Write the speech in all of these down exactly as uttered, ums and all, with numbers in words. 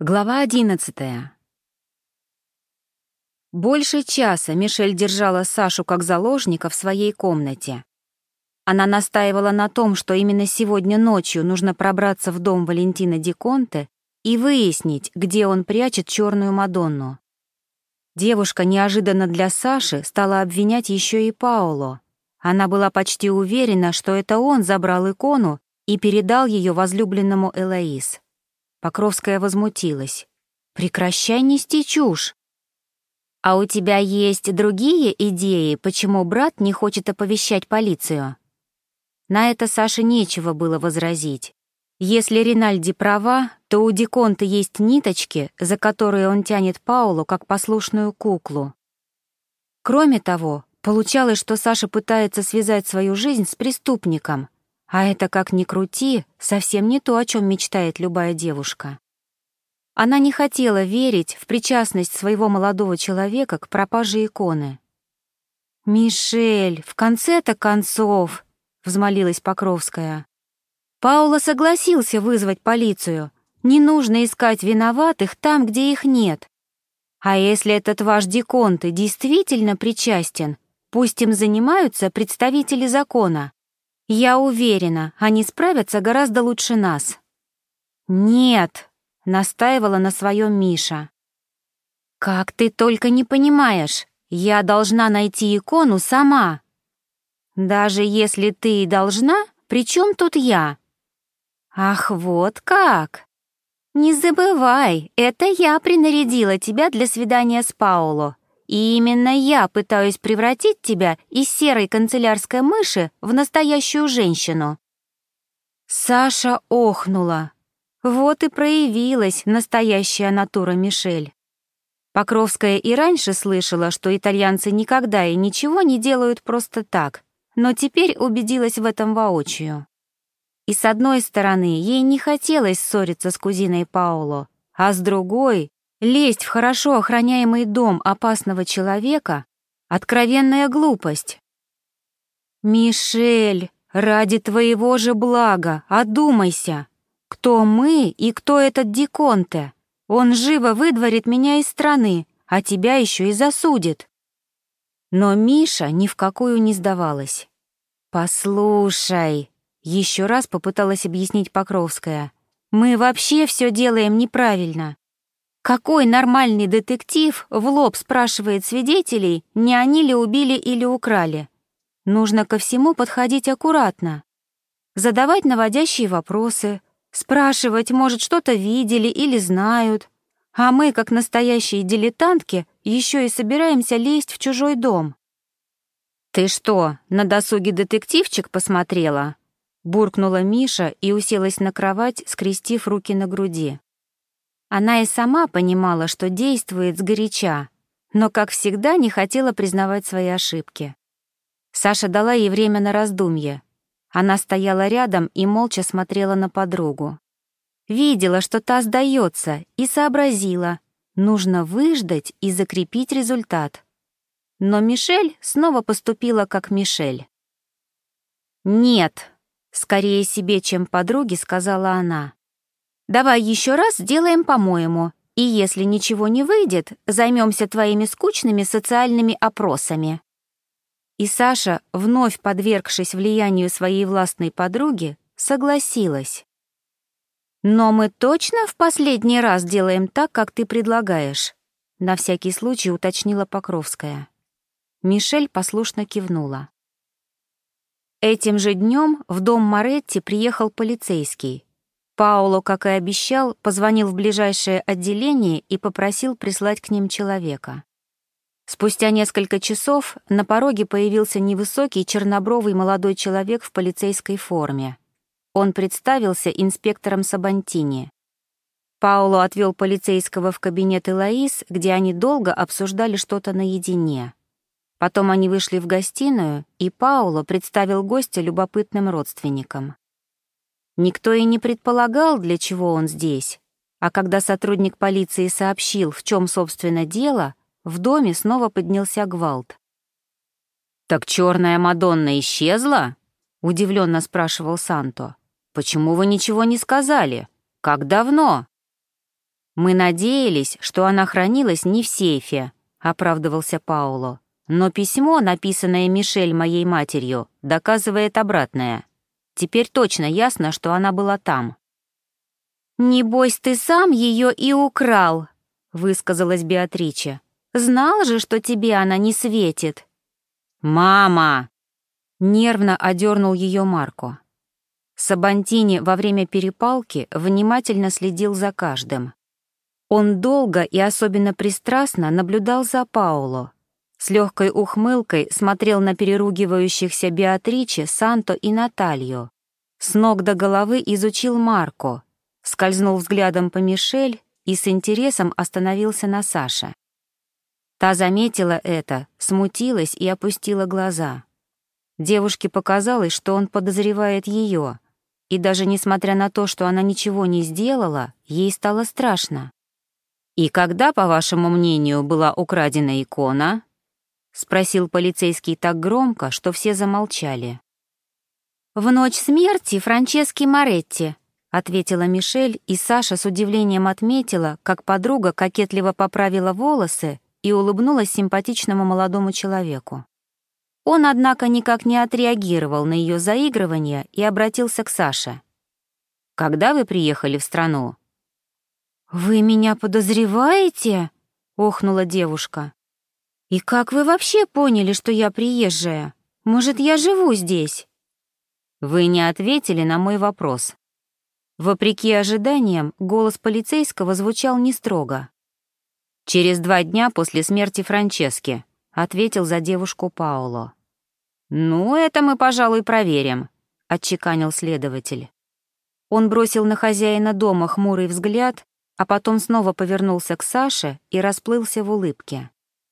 Глава одиннадцатая. Больше часа Мишель держала Сашу как заложника в своей комнате. Она настаивала на том, что именно сегодня ночью нужно пробраться в дом Валентина Ди Конте и выяснить, где он прячет черную Мадонну. Девушка неожиданно для Саши стала обвинять еще и Паоло. Она была почти уверена, что это он забрал икону и передал ее возлюбленному Элоиз. Покровская возмутилась. «Прекращай нести чушь!» «А у тебя есть другие идеи, почему брат не хочет оповещать полицию?» На это Саше нечего было возразить. Если Ринальди права, то у Ди Конте есть ниточки, за которые он тянет Паоло как послушную куклу. Кроме того, получалось, что Саша пытается связать свою жизнь с преступником, а это, как ни крути, совсем не то, о чем мечтает любая девушка. Она не хотела верить в причастность своего молодого человека к пропаже иконы. «Мишель, в конце-то концов!» — взмолилась Покровская. «Паоло согласился вызвать полицию. Не нужно искать виноватых там, где их нет. А если этот ваш Ди Конте действительно причастен, пусть им занимаются представители закона. Я уверена, они справятся гораздо лучше нас». «Нет», — настаивала на своем Миша. «Как ты только не понимаешь, я должна найти икону сама». «Даже если ты и должна, при чем тут я?» «Ах, вот как! Не забывай, это я принарядила тебя для свидания с Паоло. И именно я пытаюсь превратить тебя из серой канцелярской мыши в настоящую женщину». Саша охнула. Вот и проявилась настоящая натура Мишель. Покровская и раньше слышала, что итальянцы никогда и ничего не делают просто так, но теперь убедилась в этом воочию. И с одной стороны, ей не хотелось ссориться с кузиной Паоло, а с другой — лезть в хорошо охраняемый дом опасного человека — откровенная глупость. «Мишель, ради твоего же блага, одумайся. Кто мы и кто этот Ди Конте? Он живо выдворит меня из страны, а тебя еще и засудит». Но Миша ни в какую не сдавалась. «Послушай», — еще раз попыталась объяснить Покровская, «мы вообще все делаем неправильно. Какой нормальный детектив в лоб спрашивает свидетелей, не они ли убили или украли? Нужно ко всему подходить аккуратно. Задавать наводящие вопросы, спрашивать, может, что-то видели или знают. А мы, как настоящие дилетантки, еще и собираемся лезть в чужой дом». «Ты что, на досуге детективчик посмотрела?» Буркнула Миша и уселась на кровать, скрестив руки на груди. Она и сама понимала, что действует сгоряча, но, как всегда, не хотела признавать свои ошибки. Саша дала ей время на раздумье. Она стояла рядом и молча смотрела на подругу. Видела, что та сдается, и сообразила, нужно выждать и закрепить результат. Но Мишель снова поступила как Мишель. «Нет», — скорее себе, чем подруге, сказала она. «Давай еще раз сделаем по-моему, и если ничего не выйдет, займемся твоими скучными социальными опросами». И Саша, вновь подвергшись влиянию своей властной подруги, согласилась. «Но мы точно в последний раз делаем так, как ты предлагаешь?» — на всякий случай уточнила Покровская. Мишель послушно кивнула. Этим же днем в дом Моретти приехал полицейский. Паоло, как и обещал, позвонил в ближайшее отделение и попросил прислать к ним человека. Спустя несколько часов на пороге появился невысокий чернобровый молодой человек в полицейской форме. Он представился инспектором Сабантини. Паоло отвел полицейского в кабинет Элоиз, где они долго обсуждали что-то наедине. Потом они вышли в гостиную, и Паоло представил гостя любопытным родственникам. Никто и не предполагал, для чего он здесь, а когда сотрудник полиции сообщил, в чем, собственно, дело, в доме снова поднялся гвалт. «Так черная Мадонна исчезла?» — удивленно спрашивал Санто. «Почему вы ничего не сказали? Как давно?» «Мы надеялись, что она хранилась не в сейфе», — оправдывался Пауло. «Но письмо, написанное Мишель моей матерью, доказывает обратное. Теперь точно ясно, что она была там». «Небось, ты сам ее и украл», — высказалась Беатриче. «Знал же, что тебе она не светит». «Мама!» — нервно одернул ее Марко. Сабантини во время перепалки внимательно следил за каждым. Он долго и особенно пристрастно наблюдал за Пауло. С легкой ухмылкой смотрел на переругивающихся Беатриче, Санто и Наталью. С ног до головы изучил Марко, скользнул взглядом по Мишель и с интересом остановился на Саше. Та заметила это, смутилась и опустила глаза. Девушке показалось, что он подозревает ее, и даже несмотря на то, что она ничего не сделала, ей стало страшно. «И когда, по вашему мнению, была украдена икона?» — спросил полицейский так громко, что все замолчали. «В ночь смерти Франчески Моретти», — ответила Мишель, и Саша с удивлением отметила, как подруга кокетливо поправила волосы и улыбнулась симпатичному молодому человеку. Он, однако, никак не отреагировал на ее заигрывание и обратился к Саше. «Когда вы приехали в страну?» «Вы меня подозреваете?» — охнула девушка. «И как вы вообще поняли, что я приезжая? Может, я живу здесь?» «Вы не ответили на мой вопрос». Вопреки ожиданиям, голос полицейского звучал не строго. «Через два дня после смерти Франчески», — ответил за девушку Пауло. «Ну, это мы, пожалуй, проверим», — отчеканил следователь. Он бросил на хозяина дома хмурый взгляд, а потом снова повернулся к Саше и расплылся в улыбке.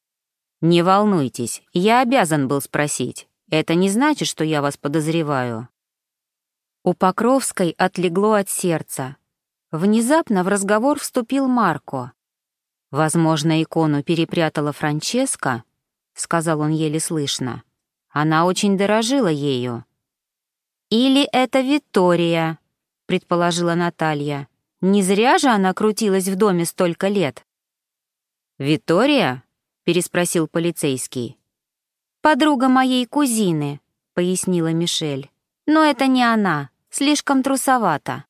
«Не волнуйтесь, я обязан был спросить. Это не значит, что я вас подозреваю». У Покровской отлегло от сердца. Внезапно в разговор вступил Марко. «Возможно, икону перепрятала Франческа», — сказал он еле слышно. «Она очень дорожила ею». «Или это Виттория», — предположила Наталья. «Не зря же она крутилась в доме столько лет». «Виттория?» — переспросил полицейский. «Подруга моей кузины», — пояснила Мишель. «Но это не она, слишком трусовата».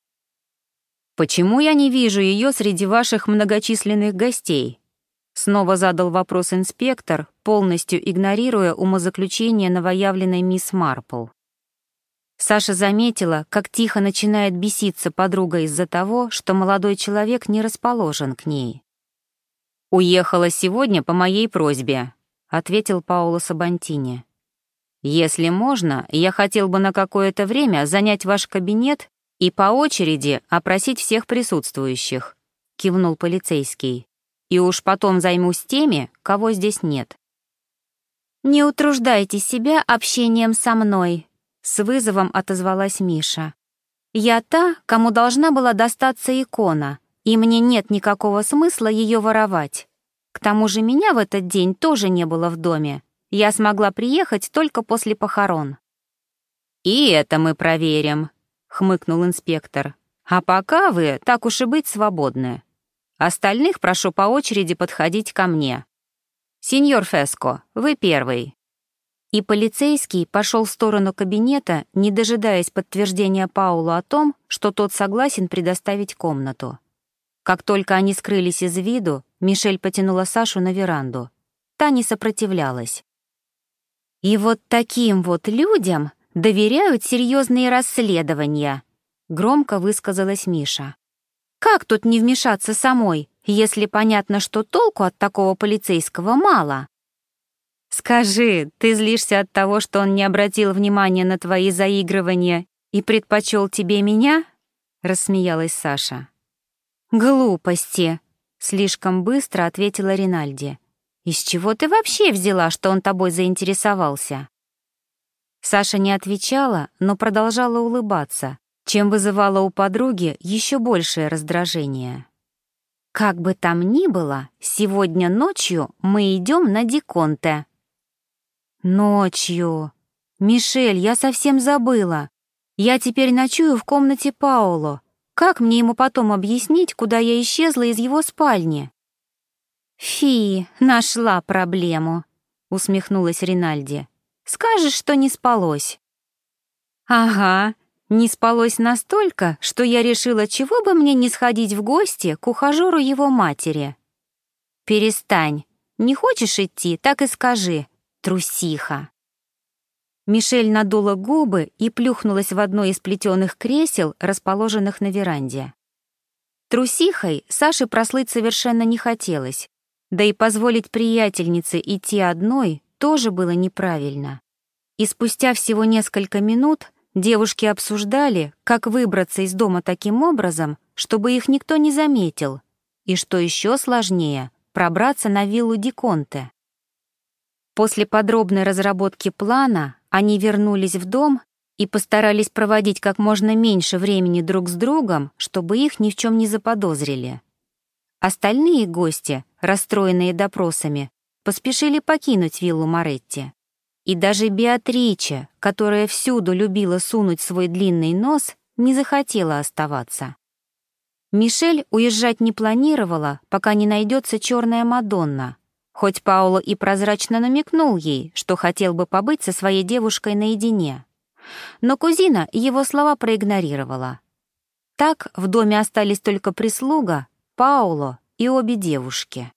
«Почему я не вижу ее среди ваших многочисленных гостей?» Снова задал вопрос инспектор, полностью игнорируя умозаключение новоявленной мисс Марпл. Саша заметила, как тихо начинает беситься подруга из-за того, что молодой человек не расположен к ней. «Уехала сегодня по моей просьбе», — ответил Паоло Сабантини. «Если можно, я хотел бы на какое-то время занять ваш кабинет и по очереди опросить всех присутствующих», — кивнул полицейский. «И уж потом займусь теми, кого здесь нет». «Не утруждайте себя общением со мной», — с вызовом отозвалась Миша. «Я та, кому должна была достаться икона, и мне нет никакого смысла ее воровать. К тому же меня в этот день тоже не было в доме. Я смогла приехать только после похорон». «И это мы проверим», — хмыкнул инспектор. «А пока вы, так уж и быть, свободны. Остальных прошу по очереди подходить ко мне. Сеньор Феско, вы первый». И полицейский пошел в сторону кабинета, не дожидаясь подтверждения Паула о том, что тот согласен предоставить комнату. Как только они скрылись из виду, Мишель потянула Сашу на веранду. Та не сопротивлялась. «И вот таким вот людям доверяют серьезные расследования», — громко высказалась Миша. «Как тут не вмешаться самой, если понятно, что толку от такого полицейского мало?» «Скажи, ты злишься от того, что он не обратил внимания на твои заигрывания и предпочел тебе меня?» — рассмеялась Саша. «Глупости», — слишком быстро ответила Ринальди. «Из чего ты вообще взяла, что он тобой заинтересовался?» Саша не отвечала, но продолжала улыбаться, чем вызывала у подруги еще большее раздражение. «Как бы там ни было, сегодня ночью мы идем на Диконте». «Ночью? Мишель, я совсем забыла. Я теперь ночую в комнате Паоло. Как мне ему потом объяснить, куда я исчезла из его спальни? «Фи, нашла проблему», — усмехнулась Ринальди. «Скажешь, что не спалось». «Ага, не спалось настолько, что я решила, чего бы мне не сходить в гости к ухажеру его матери». «Перестань. Не хочешь идти, так и скажи. Трусиха». Мишель надула губы и плюхнулась в одно из плетеных кресел, расположенных на веранде. Трусихой Саше прослыть совершенно не хотелось, да и позволить приятельнице идти одной тоже было неправильно. И спустя всего несколько минут девушки обсуждали, как выбраться из дома таким образом, чтобы их никто не заметил, и, что еще сложнее, пробраться на виллу Диконте. После подробной разработки плана они вернулись в дом и постарались проводить как можно меньше времени друг с другом, чтобы их ни в чем не заподозрили. Остальные гости, расстроенные допросами, поспешили покинуть виллу Моретти. И даже Беатриче, которая всюду любила сунуть свой длинный нос, не захотела оставаться. Мишель уезжать не планировала, пока не найдется черная Мадонна, хоть Паоло и прозрачно намекнул ей, что хотел бы побыть со своей девушкой наедине. Но кузина его слова проигнорировала. Так в доме остались только прислуга, Паоло и обе девушки.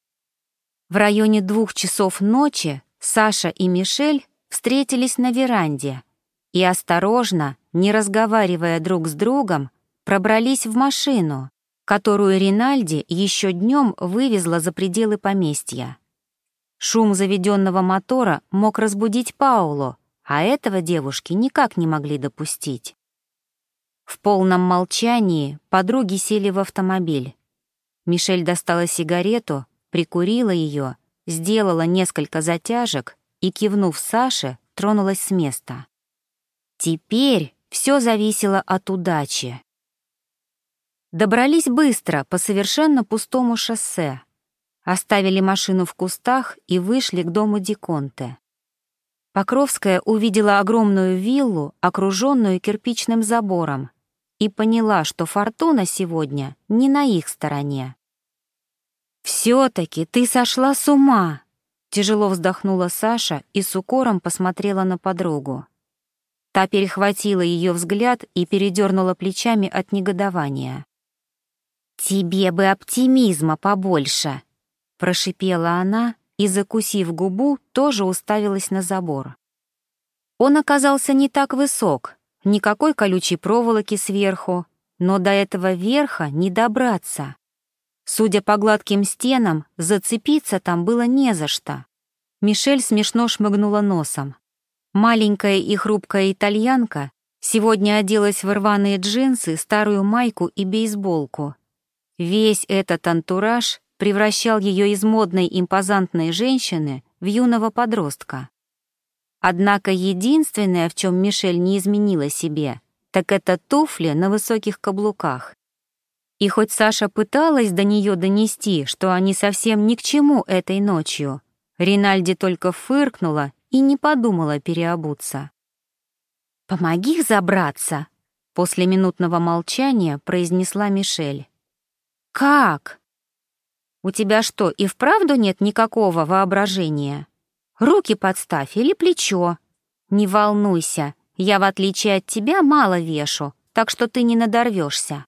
В районе двух часов ночи Саша и Мишель встретились на веранде и осторожно, не разговаривая друг с другом, пробрались в машину, которую Ринальди еще днем вывезла за пределы поместья. Шум заведенного мотора мог разбудить Паоло, а этого девушки никак не могли допустить. В полном молчании подруги сели в автомобиль. Мишель достала сигарету, прикурила ее, сделала несколько затяжек и, кивнув Саше, тронулась с места. Теперь все зависело от удачи. Добрались быстро по совершенно пустому шоссе, оставили машину в кустах и вышли к дому Диконте. Покровская увидела огромную виллу, окруженную кирпичным забором, и поняла, что фортуна сегодня не на их стороне. «Все-таки ты сошла с ума!» — тяжело вздохнула Саша и с укором посмотрела на подругу. Та перехватила ее взгляд и передернула плечами от негодования. «Тебе бы оптимизма побольше!» — прошипела она и, закусив губу, тоже уставилась на забор. Он оказался не так высок, никакой колючей проволоки сверху, но до этого верха не добраться. Судя по гладким стенам, зацепиться там было не за что. Мишель смешно шмыгнула носом. Маленькая и хрупкая итальянка сегодня оделась в рваные джинсы, старую майку и бейсболку. Весь этот антураж превращал ее из модной импозантной женщины в юного подростка. Однако единственное, в чем Мишель не изменила себе, так это туфли на высоких каблуках. И хоть Саша пыталась до нее донести, что они совсем ни к чему этой ночью, Ринальди только фыркнула и не подумала переобуться. «Помоги забраться», — после минутного молчания произнесла Мишель. «Как? У тебя что, и вправду нет никакого воображения? Руки подставь или плечо. Не волнуйся, я, в отличие от тебя, мало вешу, так что ты не надорвешься».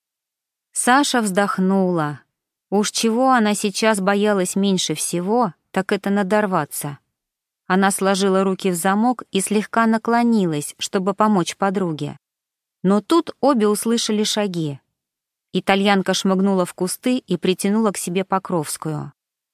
Саша вздохнула. Уж чего она сейчас боялась меньше всего, так это надорваться. Она сложила руки в замок и слегка наклонилась, чтобы помочь подруге. Но тут обе услышали шаги. Итальянка шмыгнула в кусты и притянула к себе Покровскую.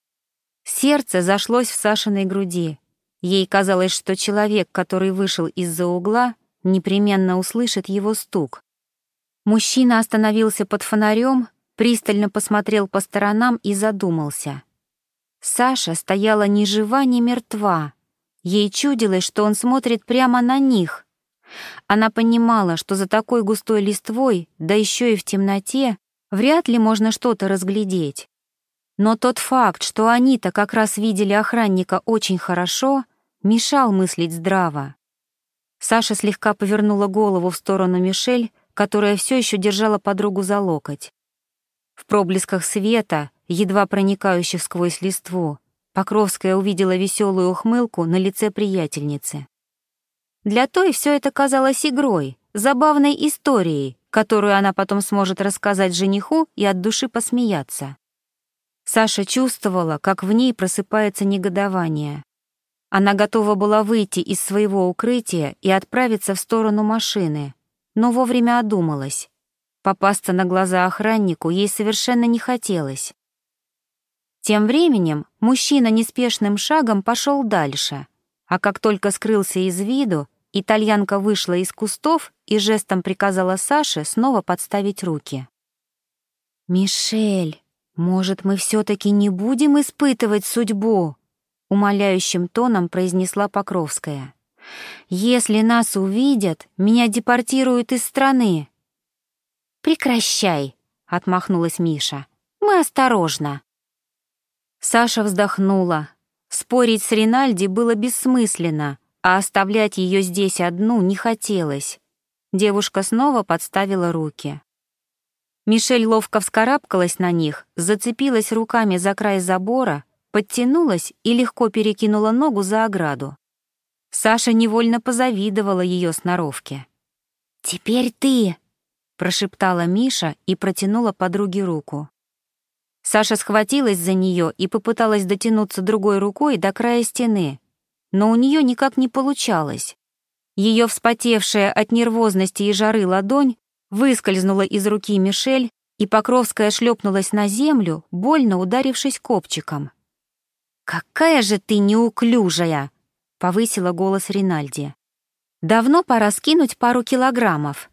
Сердце зашлось в Сашиной груди. Ей казалось, что человек, который вышел из-за угла, непременно услышит его стук. Мужчина остановился под фонарем, пристально посмотрел по сторонам и задумался. Саша стояла ни жива, ни мертва. Ей чудилось, что он смотрит прямо на них. Она понимала, что за такой густой листвой, да еще и в темноте, вряд ли можно что-то разглядеть. Но тот факт, что они-то как раз видели охранника очень хорошо, мешал мыслить здраво. Саша слегка повернула голову в сторону Мишель, которая все еще держала подругу за локоть. В проблесках света, едва проникающих сквозь листву, Покровская увидела веселую ухмылку на лице приятельницы. Для той все это казалось игрой, забавной историей, которую она потом сможет рассказать жениху и от души посмеяться. Саша чувствовала, как в ней просыпается негодование. Она готова была выйти из своего укрытия и отправиться в сторону машины, но вовремя одумалась. Попасться на глаза охраннику ей совершенно не хотелось. Тем временем мужчина неспешным шагом пошел дальше, а как только скрылся из виду, итальянка вышла из кустов и жестом приказала Саше снова подставить руки. «Мишель, может, мы все-таки не будем испытывать судьбу?» — умоляющим тоном произнесла Покровская. «Если нас увидят, меня депортируют из страны». «Прекращай», — отмахнулась Миша. «Мы осторожно». Саша вздохнула. Спорить с Ринальди было бессмысленно, а оставлять ее здесь одну не хотелось. Девушка снова подставила руки. Мишель ловко вскарабкалась на них, зацепилась руками за край забора, подтянулась и легко перекинула ногу за ограду. Саша невольно позавидовала ее сноровке. «Теперь ты!» — прошептала Миша и протянула подруге руку. Саша схватилась за нее и попыталась дотянуться другой рукой до края стены, но у нее никак не получалось. Ее вспотевшая от нервозности и жары ладонь выскользнула из руки Мишель, и Покровская шлепнулась на землю, больно ударившись копчиком. «Какая же ты неуклюжая!» — повысила голос Ринальди. «Давно пора скинуть пару килограммов».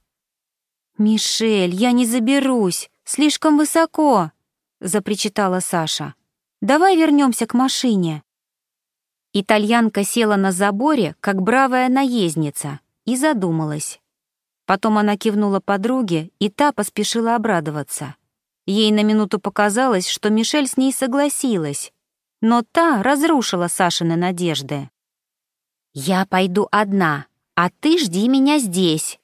«Мишель, я не заберусь, слишком высоко!» — запричитала Саша. «Давай вернемся к машине». Итальянка села на заборе, как бравая наездница, и задумалась. Потом она кивнула подруге, и та поспешила обрадоваться. Ей на минуту показалось, что Мишель с ней согласилась, но та разрушила Сашины надежды. «Я пойду одна, а ты жди меня здесь».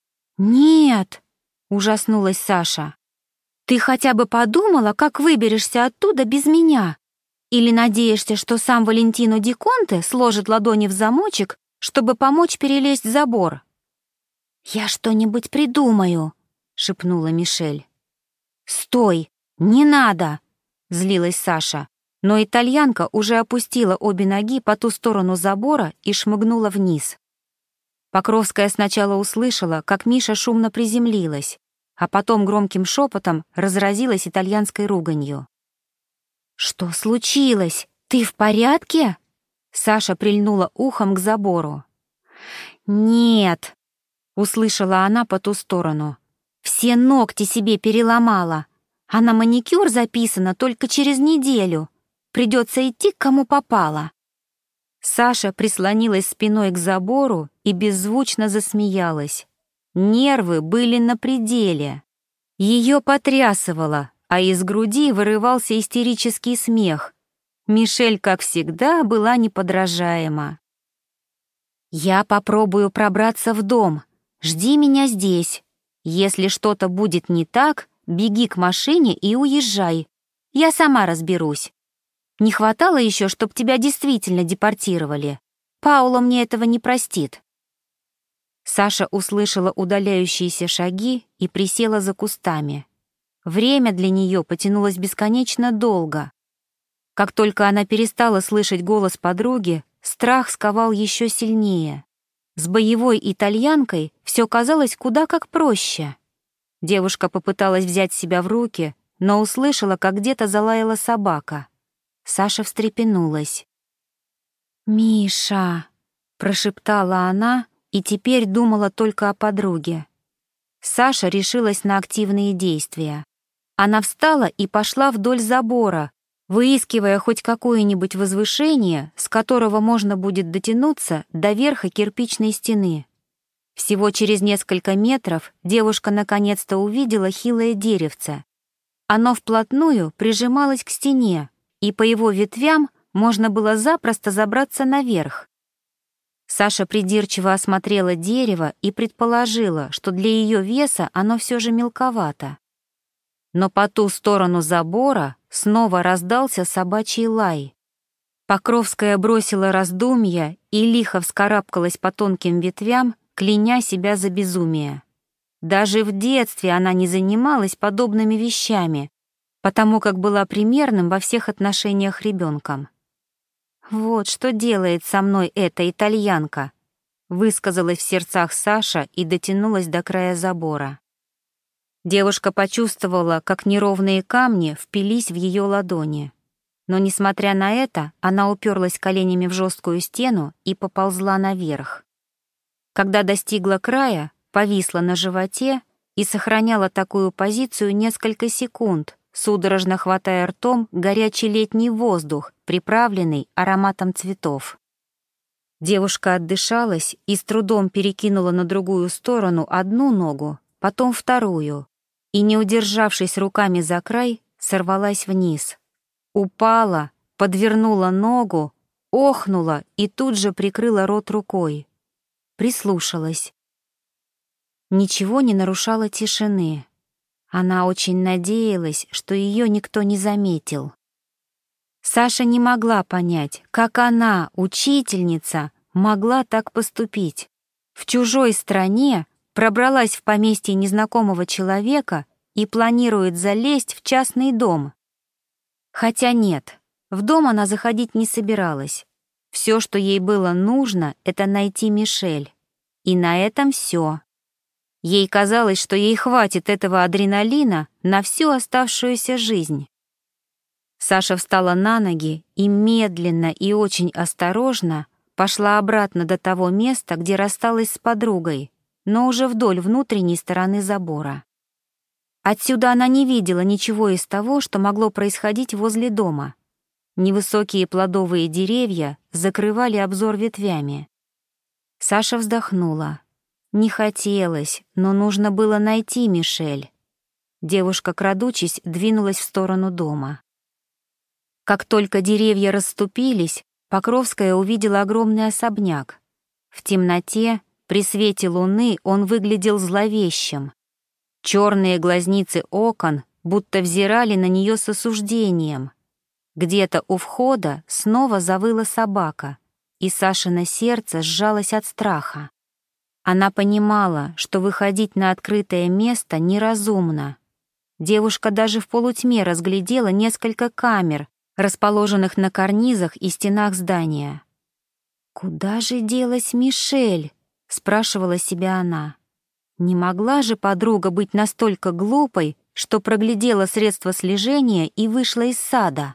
«Нет», — ужаснулась Саша. «Ты хотя бы подумала, как выберешься оттуда без меня? Или надеешься, что сам Валентино Ди Конте сложит ладони в замочек, чтобы помочь перелезть забор?» «Я что-нибудь придумаю», — шепнула Мишель. «Стой, не надо!» — злилась Саша, но итальянка уже опустила обе ноги по ту сторону забора и шмыгнула вниз. Покровская сначала услышала, как Миша шумно приземлилась, а потом громким шепотом разразилась итальянской руганью. «Что случилось? Ты в порядке?» Саша прильнула ухом к забору. «Нет», — услышала она по ту сторону. «Все ногти себе переломала, а на маникюр записано только через неделю. Придется идти к кому попало». Саша прислонилась спиной к забору и беззвучно засмеялась. Нервы были на пределе. Ее потрясывало, а из груди вырывался истерический смех. Мишель, как всегда, была неподражаема. «Я попробую пробраться в дом. Жди меня здесь. Если что-то будет не так, беги к машине и уезжай. Я сама разберусь. Не хватало еще, чтоб тебя действительно депортировали. Паула мне этого не простит». Саша услышала удаляющиеся шаги и присела за кустами. Время для нее потянулось бесконечно долго. Как только она перестала слышать голос подруги, страх сковал еще сильнее. С боевой итальянкой все казалось куда как проще. Девушка попыталась взять себя в руки, но услышала, как где-то залаяла собака. Саша встрепенулась. «Миша!» — прошептала она, и теперь думала только о подруге. Саша решилась на активные действия. Она встала и пошла вдоль забора, выискивая хоть какое-нибудь возвышение, с которого можно будет дотянуться до верха кирпичной стены. Всего через несколько метров девушка наконец-то увидела хилое деревце. Оно вплотную прижималось к стене, и по его ветвям можно было запросто забраться наверх. Саша придирчиво осмотрела дерево и предположила, что для ее веса оно все же мелковато. Но по ту сторону забора снова раздался собачий лай. Покровская бросила раздумья и лихо вскарабкалась по тонким ветвям, кляня себя за безумие. Даже в детстве она не занималась подобными вещами, потому как была примерным во всех отношениях ребенком. «Вот что делает со мной эта итальянка», — высказалась в сердцах Саша и дотянулась до края забора. Девушка почувствовала, как неровные камни впились в ее ладони. Но, несмотря на это, она уперлась коленями в жесткую стену и поползла наверх. Когда достигла края, повисла на животе и сохраняла такую позицию несколько секунд, судорожно хватая ртом горячий летний воздух, приправленный ароматом цветов. Девушка отдышалась и с трудом перекинула на другую сторону одну ногу, потом вторую, и, не удержавшись руками за край, сорвалась вниз. Упала, подвернула ногу, охнула и тут же прикрыла рот рукой. Прислушалась. Ничего не нарушало тишины. Она очень надеялась, что ее никто не заметил. Саша не могла понять, как она, учительница, могла так поступить. В чужой стране пробралась в поместье незнакомого человека и планирует залезть в частный дом. Хотя нет, в дом она заходить не собиралась. Все, что ей было нужно, это найти Мишель. И на этом все. Ей казалось, что ей хватит этого адреналина на всю оставшуюся жизнь. Саша встала на ноги и медленно и очень осторожно пошла обратно до того места, где рассталась с подругой, но уже вдоль внутренней стороны забора. Отсюда она не видела ничего из того, что могло происходить возле дома. Невысокие плодовые деревья закрывали обзор ветвями. Саша вздохнула. Не хотелось, но нужно было найти Мишель. Девушка, крадучись, двинулась в сторону дома. Как только деревья расступились, Покровская увидела огромный особняк. В темноте, при свете луны, он выглядел зловещим. Черные глазницы окон будто взирали на нее с осуждением. Где-то у входа снова завыла собака, и Сашино сердце сжалось от страха. Она понимала, что выходить на открытое место неразумно. Девушка даже в полутьме разглядела несколько камер, расположенных на карнизах и стенах здания. «Куда же делась Мишель?» — спрашивала себя она. Не могла же подруга быть настолько глупой, что проглядела средства слежения и вышла из сада.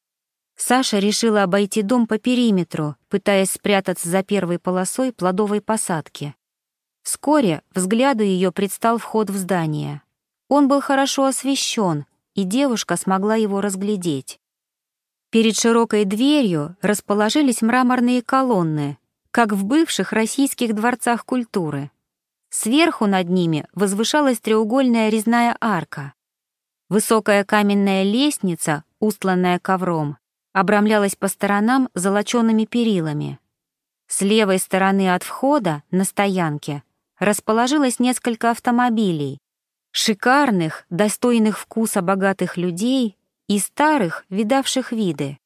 Саша решила обойти дом по периметру, пытаясь спрятаться за первой полосой плодовой посадки. Вскоре взгляду ее предстал вход в здание. Он был хорошо освещен, и девушка смогла его разглядеть. Перед широкой дверью расположились мраморные колонны, как в бывших российских дворцах культуры. Сверху над ними возвышалась треугольная резная арка. Высокая каменная лестница, устланная ковром, обрамлялась по сторонам золочеными перилами. С левой стороны от входа, на стоянке, расположилось несколько автомобилей, шикарных, достойных вкуса богатых людей и старых, видавших виды.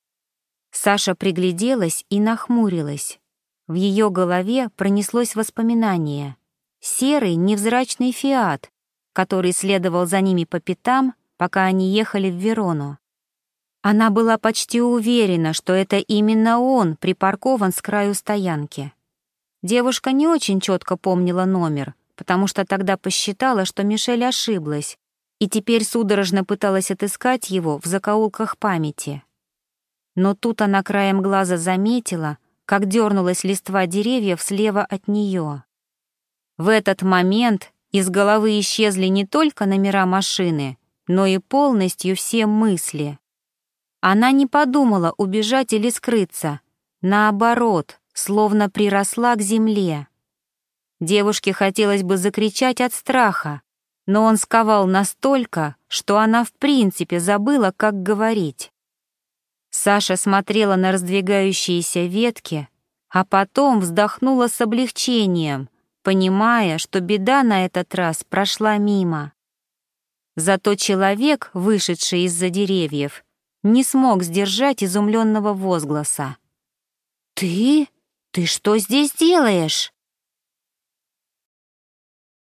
Саша пригляделась и нахмурилась. В ее голове пронеслось воспоминание. Серый невзрачный «Фиат», который следовал за ними по пятам, пока они ехали в Верону. Она была почти уверена, что это именно он припаркован с краю стоянки. Девушка не очень четко помнила номер, потому что тогда посчитала, что Мишель ошиблась, и теперь судорожно пыталась отыскать его в закоулках памяти. Но тут она краем глаза заметила, как дернулась листва деревьев слева от нее. В этот момент из головы исчезли не только номера машины, но и полностью все мысли. Она не подумала убежать или скрыться, наоборот, словно приросла к земле. Девушке хотелось бы закричать от страха, но он сковал настолько, что она в принципе забыла, как говорить. Саша смотрела на раздвигающиеся ветки, а потом вздохнула с облегчением, понимая, что беда на этот раз прошла мимо. Зато человек, вышедший из-за деревьев, не смог сдержать изумленного возгласа. «Ты? Ты что здесь делаешь?»